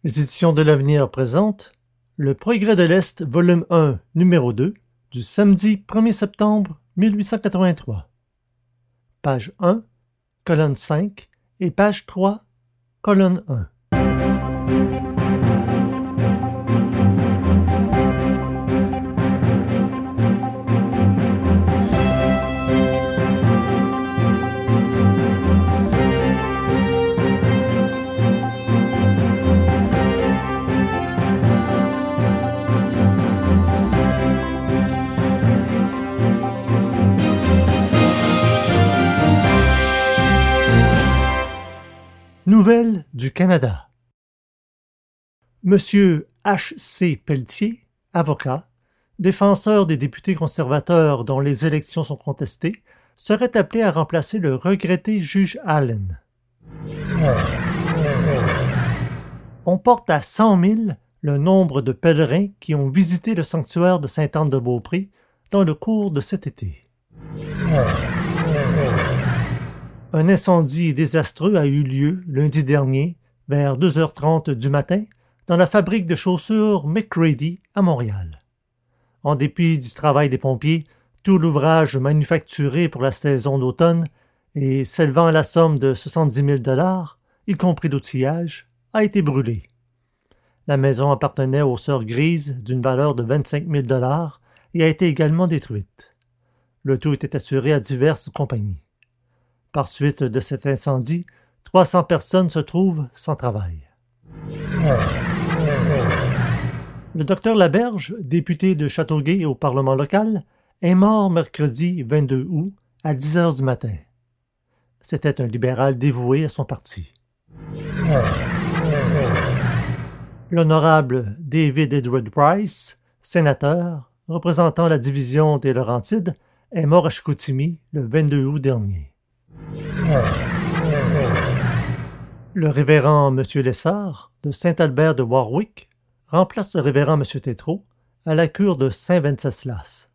Les éditions de l'Avenir présentent Le Progrès de l'Est, volume 1, numéro 2, du samedi 1er septembre 1883. Page 1, colonne 5 et page 3, colonne 1. Nouvelles du Canada. Monsieur H.C. Pelletier, avocat, défenseur des députés conservateurs dont les élections sont contestées, serait appelé à remplacer le regretté juge Allen. On porte à 100 000 le nombre de pèlerins qui ont visité le sanctuaire de Sainte-Anne-de-Beaupré dans le cours de cet été. Un incendie désastreux a eu lieu lundi dernier, vers 2h30 du matin, dans la fabrique de chaussures McCready à Montréal. En dépit du travail des pompiers, tout l'ouvrage manufacturé pour la saison d'automne et s'élevant à la somme de 70 000 $, y compris l'outillage, a été brûlé. La maison appartenait aux sœurs Grises d'une valeur de 25 000 $ et a été également détruite. Le tout était assuré à diverses compagnies. Par suite de cet incendie, 300 personnes se trouvent sans travail. Le docteur Laberge, député de Châteauguay au Parlement local, est mort mercredi 22 août à 10 heures du matin. C'était un libéral dévoué à son parti. L'honorable David Edward Price, sénateur, représentant la division des Laurentides, est mort à Chicoutimi le 22 août dernier. Le révérend M. Lessard, de Saint-Albert de Warwick, remplace le révérend M. Tétrault à la cure de Saint-Venceslas.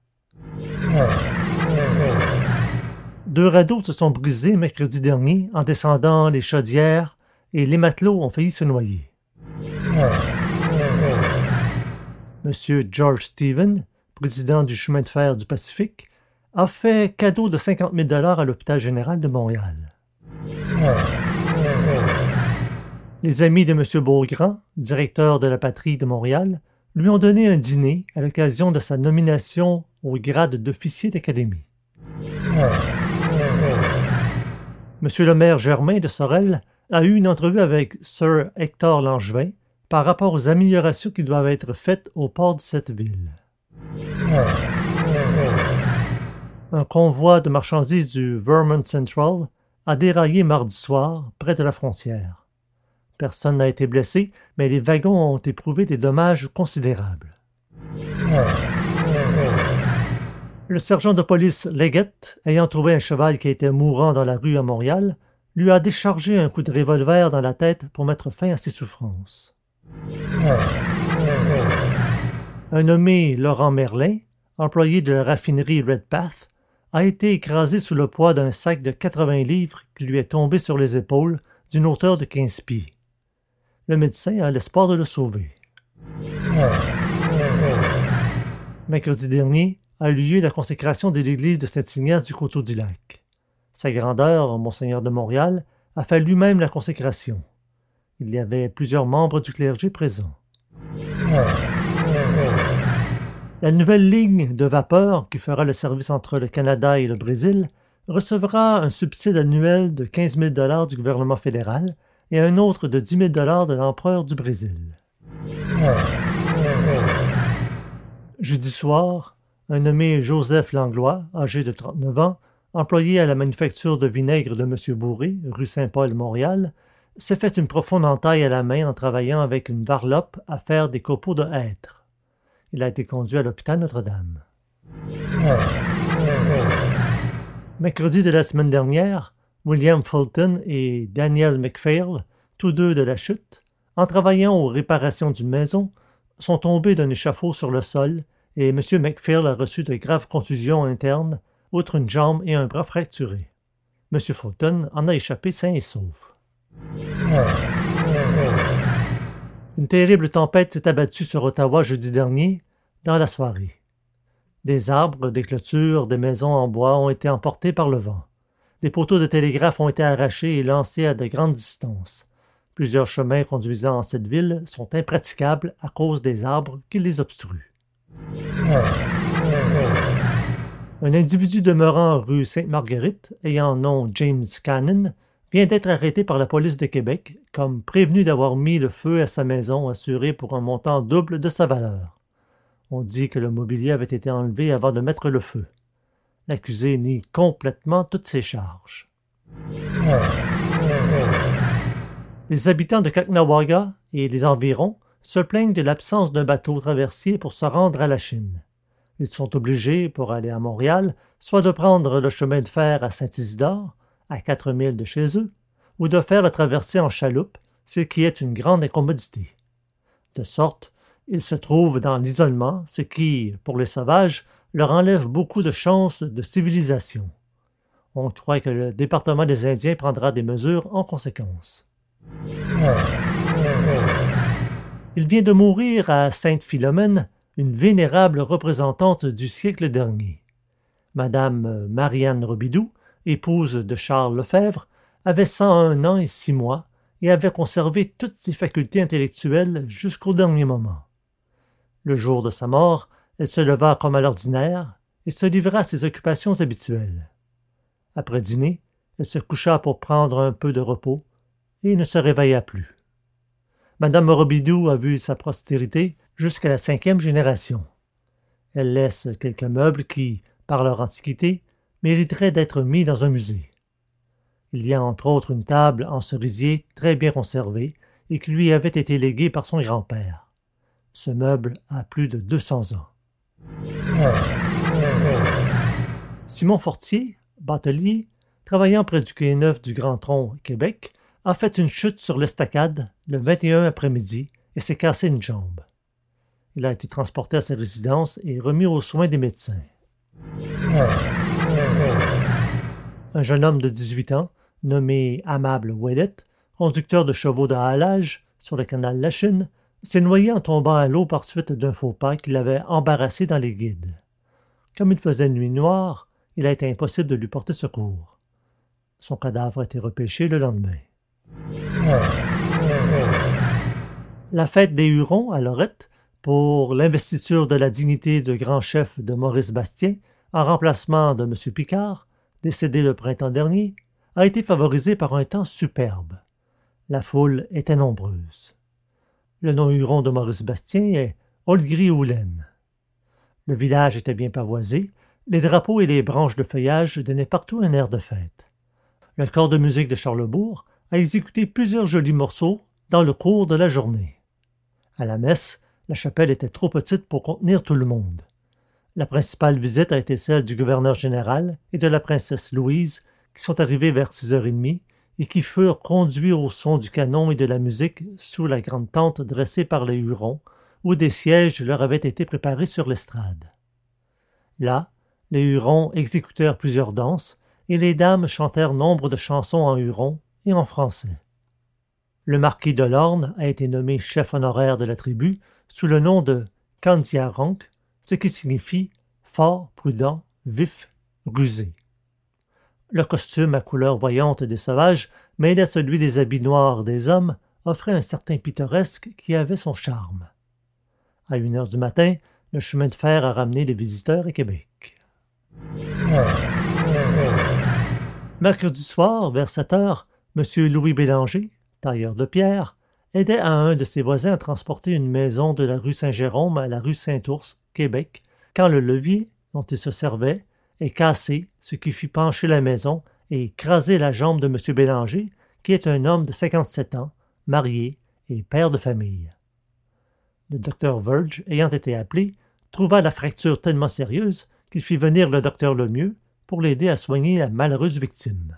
2 radeaux se sont brisés mercredi dernier en descendant les chaudières et les matelots ont failli se noyer. M. George Stephen, président du chemin de fer du Pacifique, a fait cadeau de 50 000 $ à l'hôpital général de Montréal. Les amis de M. Beaugrand, directeur de la Patrie de Montréal, lui ont donné un dîner à l'occasion de sa nomination au grade d'officier d'académie. M. le maire Germain de Sorel a eu une entrevue avec Sir Hector Langevin par rapport aux améliorations qui doivent être faites au port de cette ville. Un convoi de marchandises du Vermont Central a déraillé mardi soir près de la frontière. Personne n'a été blessé, mais les wagons ont éprouvé des dommages considérables. Le sergent de police Leggett, ayant trouvé un cheval qui était mourant dans la rue à Montréal, lui a déchargé un coup de revolver dans la tête pour mettre fin à ses souffrances. Un nommé Laurent Merlin, employé de la raffinerie Redpath, a été écrasé sous le poids d'un sac de 80 livres qui lui est tombé sur les épaules d'une hauteur de 15 pieds. Le médecin a l'espoir de le sauver. Mercredi dernier a eu lieu la consécration de l'église de Saint-Ignace du Coteau-du-Lac. Sa grandeur, Monseigneur de Montréal, a fait lui-même la consécration. Il y avait plusieurs membres du clergé présents. La nouvelle ligne de vapeur qui fera le service entre le Canada et le Brésil recevra un subside annuel de 15 000 $ du gouvernement fédéral et un autre de 10 000 $ de l'empereur du Brésil. Jeudi soir, un nommé Joseph Langlois, âgé de 39 ans, employé à la manufacture de vinaigre de M. Bourré, rue Saint-Paul, Montréal, s'est fait une profonde entaille à la main en travaillant avec une varlope à faire des copeaux de hêtre. Il a été conduit à l'hôpital Notre-Dame. Mercredi de la semaine dernière, William Fulton et Daniel McPhail, tous deux de la Chute, en travaillant aux réparations d'une maison, sont tombés d'un échafaud sur le sol et M. McPhail a reçu de graves contusions internes, outre une jambe et un bras fracturés. M. Fulton en a échappé sain et sauf. Une terrible tempête s'est abattue sur Ottawa jeudi dernier, dans la soirée. Des arbres, des clôtures, des maisons en bois ont été emportés par le vent. Des poteaux de télégraphe ont été arrachés et lancés à de grandes distances. Plusieurs chemins conduisant en cette ville sont impraticables à cause des arbres qui les obstruent. Un individu demeurant rue Sainte-Marguerite, ayant nom James Cannon, vient d'être arrêté par la police de Québec comme prévenu d'avoir mis le feu à sa maison assurée pour un montant double de sa valeur. On dit que le mobilier avait été enlevé avant de mettre le feu. L'accusé nie complètement toutes ses charges. Les habitants de Caughnawaga et les environs se plaignent de l'absence d'un bateau traversier pour se rendre à la Chine. Ils sont obligés, pour aller à Montréal, soit de prendre le chemin de fer à Saint-Isidore, à 4 milles de chez eux, ou de faire la traversée en chaloupe, ce qui est une grande incommodité. De sorte, ils se trouvent dans l'isolement, ce qui, pour les sauvages, leur enlève beaucoup de chances de civilisation. On croit que le département des Indiens prendra des mesures en conséquence. Il vient de mourir à Sainte-Philomène une vénérable représentante du siècle dernier. Madame Marianne Robidoux, épouse de Charles Lefebvre, avait 101 ans et 6 mois et avait conservé toutes ses facultés intellectuelles jusqu'au dernier moment. Le jour de sa mort, elle se leva comme à l'ordinaire et se livra à ses occupations habituelles. Après dîner, elle se coucha pour prendre un peu de repos et ne se réveilla plus. Madame Robidoux a vu sa postérité jusqu'à la 5e génération. Elle laisse quelques meubles qui, par leur antiquité, mériteraient d'être mis dans un musée. Il y a entre autres une table en cerisier très bien conservée et qui lui avait été léguée par son grand-père. Ce meuble a plus de 200 ans. Simon Fortier, batelier, travaillant près du quai Neuf du Grand Tronc, Québec, a fait une chute sur l'estacade le 21 après-midi et s'est cassé une jambe. Il a été transporté à sa résidence et remis aux soins des médecins. Un jeune homme de 18 ans, nommé Amable Ouellette, conducteur de chevaux de halage sur le canal Lachine, s'est noyé en tombant à l'eau par suite d'un faux pas qui l'avait embarrassé dans les guides. Comme il faisait nuit noire, il a été impossible de lui porter secours. Son cadavre a été repêché le lendemain. La fête des Hurons à Lorette, pour l'investiture de la dignité de grand chef de Maurice Bastien, en remplacement de M. Picard, décédé le printemps dernier, a été favorisée par un temps superbe. La foule était nombreuse. Le nom huron de Maurice Bastien est Olgri-Oulen. Le village était bien pavoisé, les drapeaux et les branches de feuillage donnaient partout un air de fête. Le corps de musique de Charlesbourg a exécuté plusieurs jolis morceaux dans le cours de la journée. À la messe, la chapelle était trop petite pour contenir tout le monde. La principale visite a été celle du gouverneur général et de la princesse Louise, qui sont arrivés vers 6h30 et qui furent conduits au son du canon et de la musique sous la grande tente dressée par les Hurons, où des sièges leur avaient été préparés sur l'estrade. Là, les Hurons exécutèrent plusieurs danses et les dames chantèrent nombre de chansons en huron et en français. Le marquis de Lorne a été nommé chef honoraire de la tribu sous le nom de Candiaronk, ce qui signifie fort, prudent, vif, rusé. Le costume à couleurs voyantes des sauvages, mêlé à celui des habits noirs des hommes, offrait un certain pittoresque qui avait son charme. À 1h du matin, le chemin de fer a ramené les visiteurs à Québec. Mercredi soir, vers 7h, M. Louis Bélanger, tailleur de pierre, aidait à un de ses voisins à transporter une maison de la rue Saint-Jérôme à la rue Saint-Ours, Québec, quand le levier dont il se servait est cassé, ce qui fit pencher la maison et écraser la jambe de M. Bélanger, qui est un homme de 57 ans, marié et père de famille. Le docteur Verge, ayant été appelé, trouva la fracture tellement sérieuse qu'il fit venir le docteur Lemieux pour l'aider à soigner la malheureuse victime.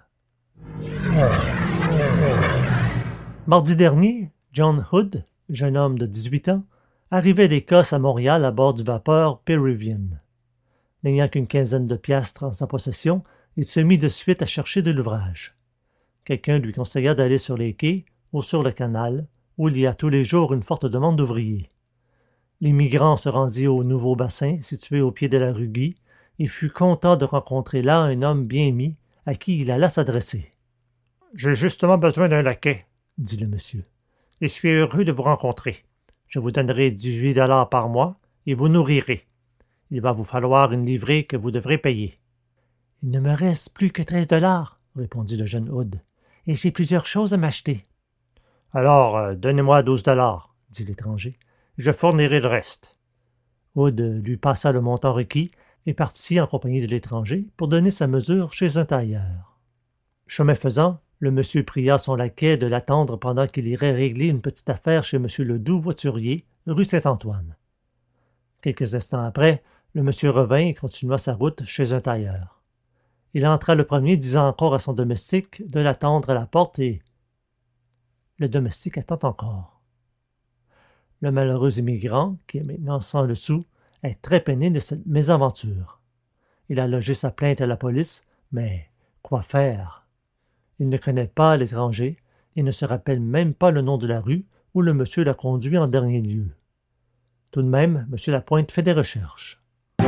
Mardi dernier, John Hood, jeune homme de 18 ans, arrivait d'Écosse à Montréal à bord du vapeur Peruvian. N'ayant qu'une quinzaine de piastres en sa possession, il se mit de suite à chercher de l'ouvrage. Quelqu'un lui conseilla d'aller sur les quais ou sur le canal, où il y a tous les jours une forte demande d'ouvriers. L'immigrant se rendit au nouveau bassin, situé au pied de la rue Guy, et fut content de rencontrer là un homme bien mis à qui il alla s'adresser. J'ai justement besoin d'un laquais, dit le monsieur, et suis heureux de vous rencontrer. Je vous donnerai 18 $ par mois et vous nourrirez. Il va vous falloir une livrée que vous devrez payer. Il ne me reste plus que 13 $, répondit le jeune Hood, et j'ai plusieurs choses à m'acheter. Alors, donnez-moi 12 $, dit l'étranger. Je fournirai le reste. Hood lui passa le montant requis et partit en compagnie de l'étranger pour donner sa mesure chez un tailleur. Chemin faisant, le monsieur pria son laquais de l'attendre pendant qu'il irait régler une petite affaire chez M. Ledoux voiturier, rue Saint-Antoine. Quelques instants après, le monsieur revint et continua sa route chez un tailleur. Il entra le premier, disant encore à son domestique de l'attendre à la porte et... Le domestique attend encore. Le malheureux immigrant, qui est maintenant sans le sou, est très peiné de cette mésaventure. Il a logé sa plainte à la police, mais quoi faire? Il ne connaît pas l'étranger et ne se rappelle même pas le nom de la rue où le monsieur l'a conduit en dernier lieu. Tout de même, M. Lapointe fait des recherches.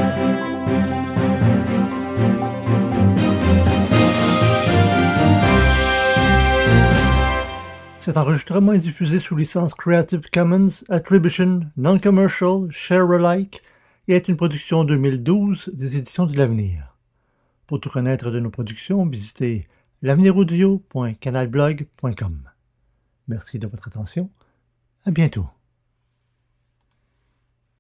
Cet enregistrement est diffusé sous licence Creative Commons Attribution Non-Commercial Share-alike et est une production 2012 des Éditions de l'Avenir. Pour tout connaître de nos productions, visitez l'aveniraudio.canalblog.com. Merci de votre attention. À bientôt.